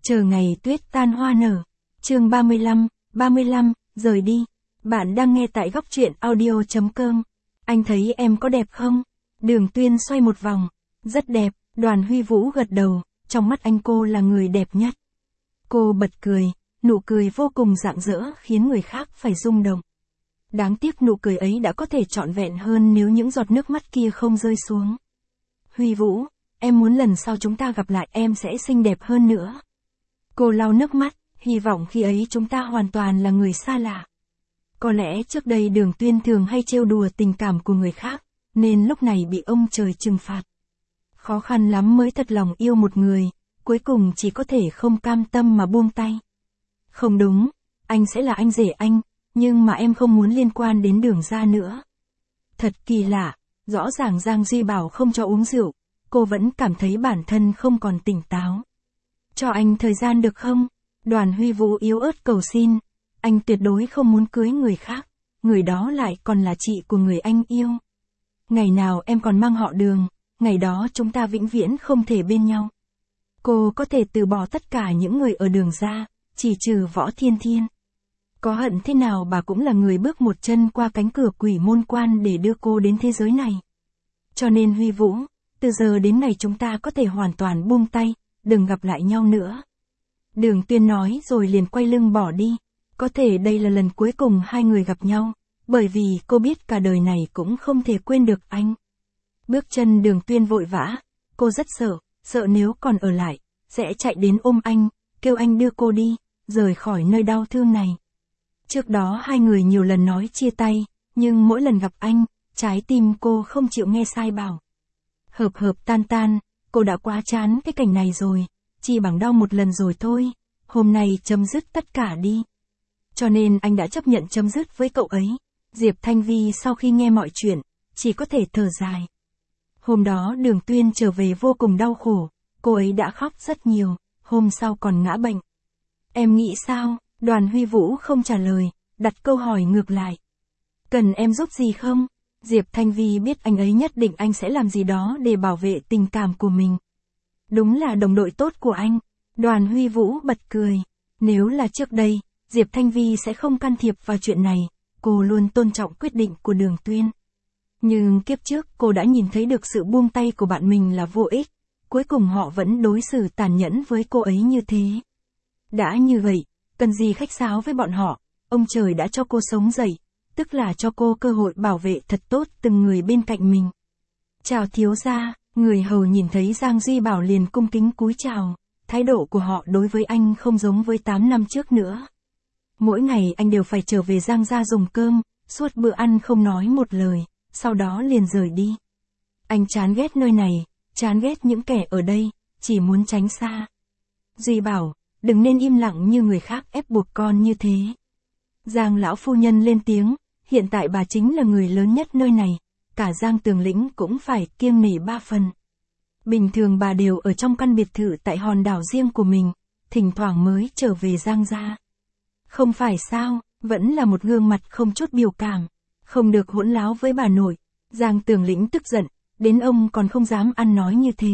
Chờ ngày tuyết tan hoa nở. Chương 35, rời đi. Bạn đang nghe tại góc truyện audio.com. Anh thấy em có đẹp không? Đường Tuyên xoay một vòng. Rất đẹp, Đoàn Huy Vũ gật đầu, trong mắt anh cô là người đẹp nhất. Cô bật cười, nụ cười vô cùng rạng rỡ khiến người khác phải rung động. Đáng tiếc nụ cười ấy đã có thể trọn vẹn hơn nếu những giọt nước mắt kia không rơi xuống. Huy Vũ, em muốn lần sau chúng ta gặp lại em sẽ xinh đẹp hơn nữa. Cô lau nước mắt, hy vọng khi ấy chúng ta hoàn toàn là người xa lạ. Có lẽ trước đây Đường Tuyên thường hay trêu đùa tình cảm của người khác, nên lúc này bị ông trời trừng phạt. Khó khăn lắm mới thật lòng yêu một người, cuối cùng chỉ có thể không cam tâm mà buông tay. Không đúng, anh sẽ là anh rể anh, nhưng mà em không muốn liên quan đến Đường gia nữa. Thật kỳ lạ, rõ ràng Giang Duy bảo không cho uống rượu, cô vẫn cảm thấy bản thân không còn tỉnh táo. Cho anh thời gian được không? Đoàn Huy Vũ yếu ớt cầu xin, anh tuyệt đối không muốn cưới người khác, người đó lại còn là chị của người anh yêu. Ngày nào em còn mang họ Đường, ngày đó chúng ta vĩnh viễn không thể bên nhau. Cô có thể từ bỏ tất cả những người ở Đường gia, chỉ trừ Võ Thiên Thiên. Có hận thế nào bà cũng là người bước một chân qua cánh cửa quỷ môn quan để đưa cô đến thế giới này. Cho nên Huy Vũ, từ giờ đến ngày chúng ta có thể hoàn toàn buông tay, đừng gặp lại nhau nữa. Đường Tuyên nói rồi liền quay lưng bỏ đi. Có thể đây là lần cuối cùng hai người gặp nhau, bởi vì cô biết cả đời này cũng không thể quên được anh. Bước chân Đường Tuyên vội vã, cô rất sợ nếu còn ở lại, sẽ chạy đến ôm anh, kêu anh đưa cô đi, rời khỏi nơi đau thương này. Trước đó hai người nhiều lần nói chia tay, nhưng mỗi lần gặp anh, trái tim cô không chịu nghe sai bảo. Hợp tan, cô đã quá chán cái cảnh này rồi, chỉ bằng đau một lần rồi thôi, hôm nay chấm dứt tất cả đi. Cho nên anh đã chấp nhận chấm dứt với cậu ấy. Diệp Thanh Vi sau khi nghe mọi chuyện, chỉ có thể thở dài. Hôm đó Đường Tuyên trở về vô cùng đau khổ, cô ấy đã khóc rất nhiều, hôm sau còn ngã bệnh. Em nghĩ sao? Đoàn Huy Vũ không trả lời, đặt câu hỏi ngược lại. Cần em giúp gì không? Diệp Thanh Vi biết anh ấy nhất định anh sẽ làm gì đó để bảo vệ tình cảm của mình. Đúng là đồng đội tốt của anh. Đoàn Huy Vũ bật cười. Nếu là trước đây, Diệp Thanh Vi sẽ không can thiệp vào chuyện này, cô luôn tôn trọng quyết định của Đường Tuyên. Nhưng kiếp trước cô đã nhìn thấy được sự buông tay của bạn mình là vô ích, cuối cùng họ vẫn đối xử tàn nhẫn với cô ấy như thế. Đã như vậy, cần gì khách sáo với bọn họ, ông trời đã cho cô sống dậy, tức là cho cô cơ hội bảo vệ thật tốt từng người bên cạnh mình. Chào thiếu gia, người hầu nhìn thấy Giang Duy Bảo liền cung kính cúi chào, thái độ của họ đối với anh không giống với 8 năm trước nữa. Mỗi ngày anh đều phải trở về Giang gia dùng cơm, suốt bữa ăn không nói một lời, sau đó liền rời đi. Anh chán ghét nơi này, chán ghét những kẻ ở đây, chỉ muốn tránh xa. Duy Bảo, đừng nên im lặng như người khác ép buộc con như thế. Giang lão phu nhân lên tiếng, hiện tại bà chính là người lớn nhất nơi này, cả Giang Tường Lĩnh cũng phải kiêng nể 3 phần. Bình thường bà đều ở trong căn biệt thự tại hòn đảo riêng của mình, thỉnh thoảng mới trở về Giang gia. Không phải sao, vẫn là một gương mặt không chút biểu cảm, không được hỗn láo với bà nội. Giang Tường Lĩnh tức giận, đến ông còn không dám ăn nói như thế.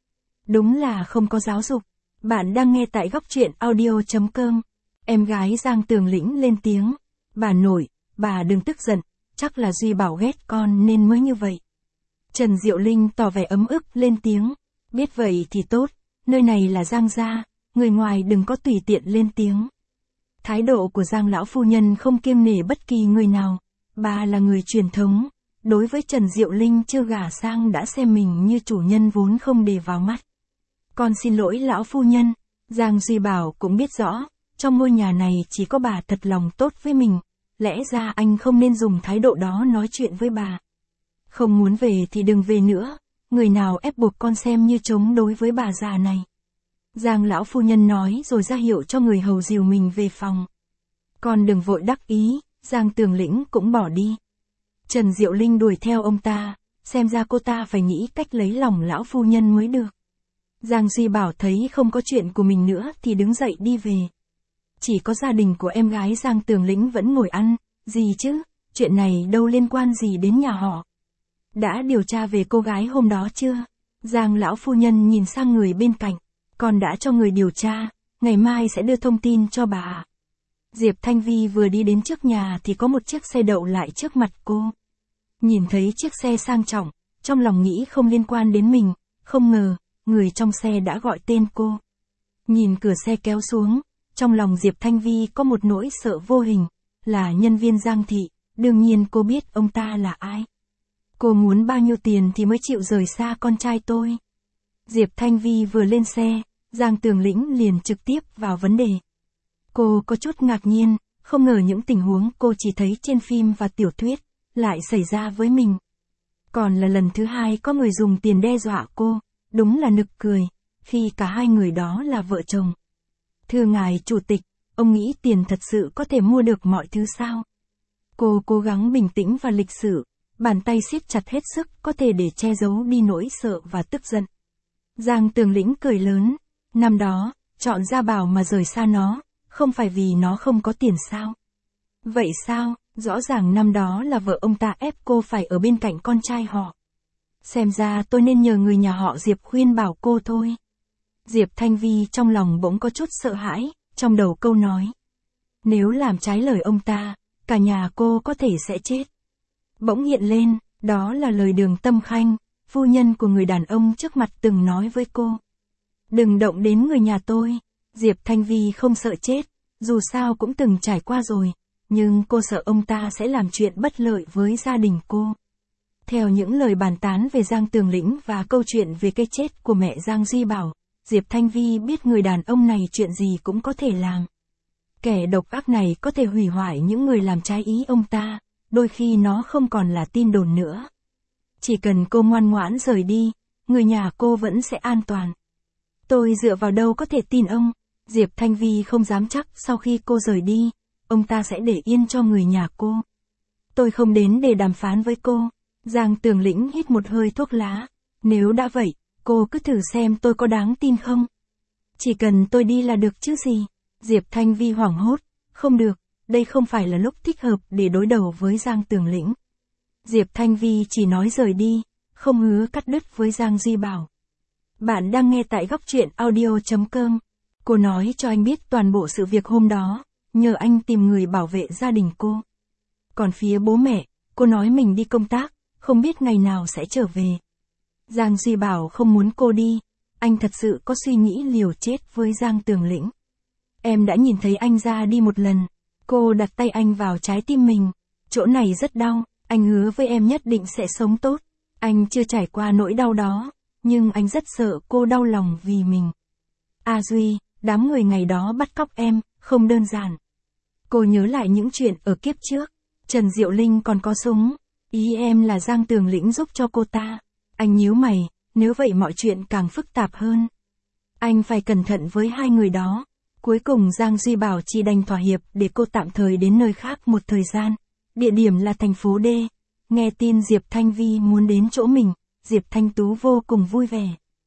Đúng là không có giáo dục. Bạn đang nghe tại góc truyện audio.com. Em gái Giang Tường Lĩnh lên tiếng. Bà nội, bà đừng tức giận, chắc là Duy Bảo ghét con nên mới như vậy. Trần Diệu Linh tỏ vẻ ấm ức lên tiếng. Biết vậy thì tốt, nơi này là Giang gia, người ngoài đừng có tùy tiện lên tiếng. Thái độ của Giang lão phu nhân không kiêng nể bất kỳ người nào, bà là người truyền thống, đối với Trần Diệu Linh chưa gả sang đã xem mình như chủ nhân vốn không để vào mắt. Con xin lỗi lão phu nhân, Giang Duy Bảo cũng biết rõ, trong ngôi nhà này chỉ có bà thật lòng tốt với mình, lẽ ra anh không nên dùng thái độ đó nói chuyện với bà. Không muốn về thì đừng về nữa, người nào ép buộc con xem như chống đối với bà già này. Giang lão phu nhân nói rồi ra hiệu cho người hầu dìu mình về phòng. Con đừng vội đắc ý, Giang Tường Lĩnh cũng bỏ đi. Trần Diệu Linh đuổi theo ông ta, xem ra cô ta phải nghĩ cách lấy lòng lão phu nhân mới được. Giang Duy Bảo thấy không có chuyện của mình nữa thì đứng dậy đi về. Chỉ có gia đình của em gái Giang Tường Lĩnh vẫn ngồi ăn, gì chứ, chuyện này đâu liên quan gì đến nhà họ. Đã điều tra về cô gái hôm đó chưa? Giang lão phu nhân nhìn sang người bên cạnh, con đã cho người điều tra, ngày mai sẽ đưa thông tin cho bà ạ. Diệp Thanh Vi vừa đi đến trước nhà thì có một chiếc xe đậu lại trước mặt cô. Nhìn thấy chiếc xe sang trọng, trong lòng nghĩ không liên quan đến mình, không ngờ, người trong xe đã gọi tên cô. Nhìn cửa xe kéo xuống, trong lòng Diệp Thanh Vi có một nỗi sợ vô hình, là nhân viên Giang Thị, đương nhiên cô biết ông ta là ai. Cô muốn bao nhiêu tiền thì mới chịu rời xa con trai tôi. Diệp Thanh Vi vừa lên xe, Giang Tường Lĩnh liền trực tiếp vào vấn đề. Cô có chút ngạc nhiên, không ngờ những tình huống cô chỉ thấy trên phim và tiểu thuyết, lại xảy ra với mình. Còn là lần thứ hai có người dùng tiền đe dọa cô, đúng là nực cười, khi cả hai người đó là vợ chồng. Thưa ngài chủ tịch, ông nghĩ tiền thật sự có thể mua được mọi thứ sao? Cô cố gắng bình tĩnh và lịch sự, bàn tay siết chặt hết sức có thể để che giấu đi nỗi sợ và tức giận. Giang Tường Lĩnh cười lớn, năm đó, chọn Gia Bảo mà rời xa nó, không phải vì nó không có tiền sao? Vậy sao, rõ ràng năm đó là vợ ông ta ép cô phải ở bên cạnh con trai họ. Xem ra tôi nên nhờ người nhà họ Diệp khuyên bảo cô thôi. Diệp Thanh Vi trong lòng bỗng có chút sợ hãi, trong đầu câu nói. Nếu làm trái lời ông ta, cả nhà cô có thể sẽ chết. Bỗng hiện lên, đó là lời Đường Tâm Khanh, phu nhân của người đàn ông trước mặt từng nói với cô. Đừng động đến người nhà tôi. Diệp Thanh Vi không sợ chết, dù sao cũng từng trải qua rồi, nhưng cô sợ ông ta sẽ làm chuyện bất lợi với gia đình cô. Theo những lời bàn tán về Giang Tường Lĩnh và câu chuyện về cái chết của mẹ Giang Duy Bảo, Diệp Thanh Vi biết người đàn ông này chuyện gì cũng có thể làm. Kẻ độc ác này có thể hủy hoại những người làm trái ý ông ta, đôi khi nó không còn là tin đồn nữa. Chỉ cần cô ngoan ngoãn rời đi, người nhà cô vẫn sẽ an toàn. Tôi dựa vào đâu có thể tin ông? Diệp Thanh Vi không dám chắc sau khi cô rời đi, ông ta sẽ để yên cho người nhà cô. Tôi không đến để đàm phán với cô. Giang Tường Lĩnh hít một hơi thuốc lá. Nếu đã vậy, cô cứ thử xem tôi có đáng tin không? Chỉ cần tôi đi là được chứ gì? Diệp Thanh Vi hoảng hốt. Không được, đây không phải là lúc thích hợp để đối đầu với Giang Tường Lĩnh. Diệp Thanh Vi chỉ nói rời đi, không hứa cắt đứt với Giang Duy Bảo. Bạn đang nghe tại góc truyện audio.com. Cô nói cho anh biết toàn bộ sự việc hôm đó, nhờ anh tìm người bảo vệ gia đình cô. Còn phía bố mẹ, cô nói mình đi công tác, không biết ngày nào sẽ trở về. Giang Duy Bảo không muốn cô đi, anh thật sự có suy nghĩ liều chết với Giang Tường Lĩnh. Em đã nhìn thấy anh ra đi một lần, cô đặt tay anh vào trái tim mình, chỗ này rất đau, anh hứa với em nhất định sẽ sống tốt. Anh chưa trải qua nỗi đau đó, nhưng anh rất sợ cô đau lòng vì mình. A Duy, đám người ngày đó bắt cóc em, không đơn giản. Cô nhớ lại những chuyện ở kiếp trước, Trần Diệu Linh còn có súng, ý em là Giang Tường Lĩnh giúp cho cô ta. Anh nhíu mày, nếu vậy mọi chuyện càng phức tạp hơn. Anh phải cẩn thận với hai người đó. Cuối cùng Giang Duy Bảo chỉ đành thỏa hiệp để cô tạm thời đến nơi khác một thời gian. Địa điểm là thành phố D. Nghe tin Diệp Thanh Vi muốn đến chỗ mình, Diệp Thanh Tú vô cùng vui vẻ.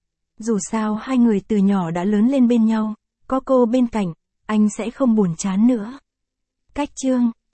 Dù sao hai người từ nhỏ đã lớn lên bên nhau, có cô bên cạnh, anh sẽ không buồn chán nữa. Cách chương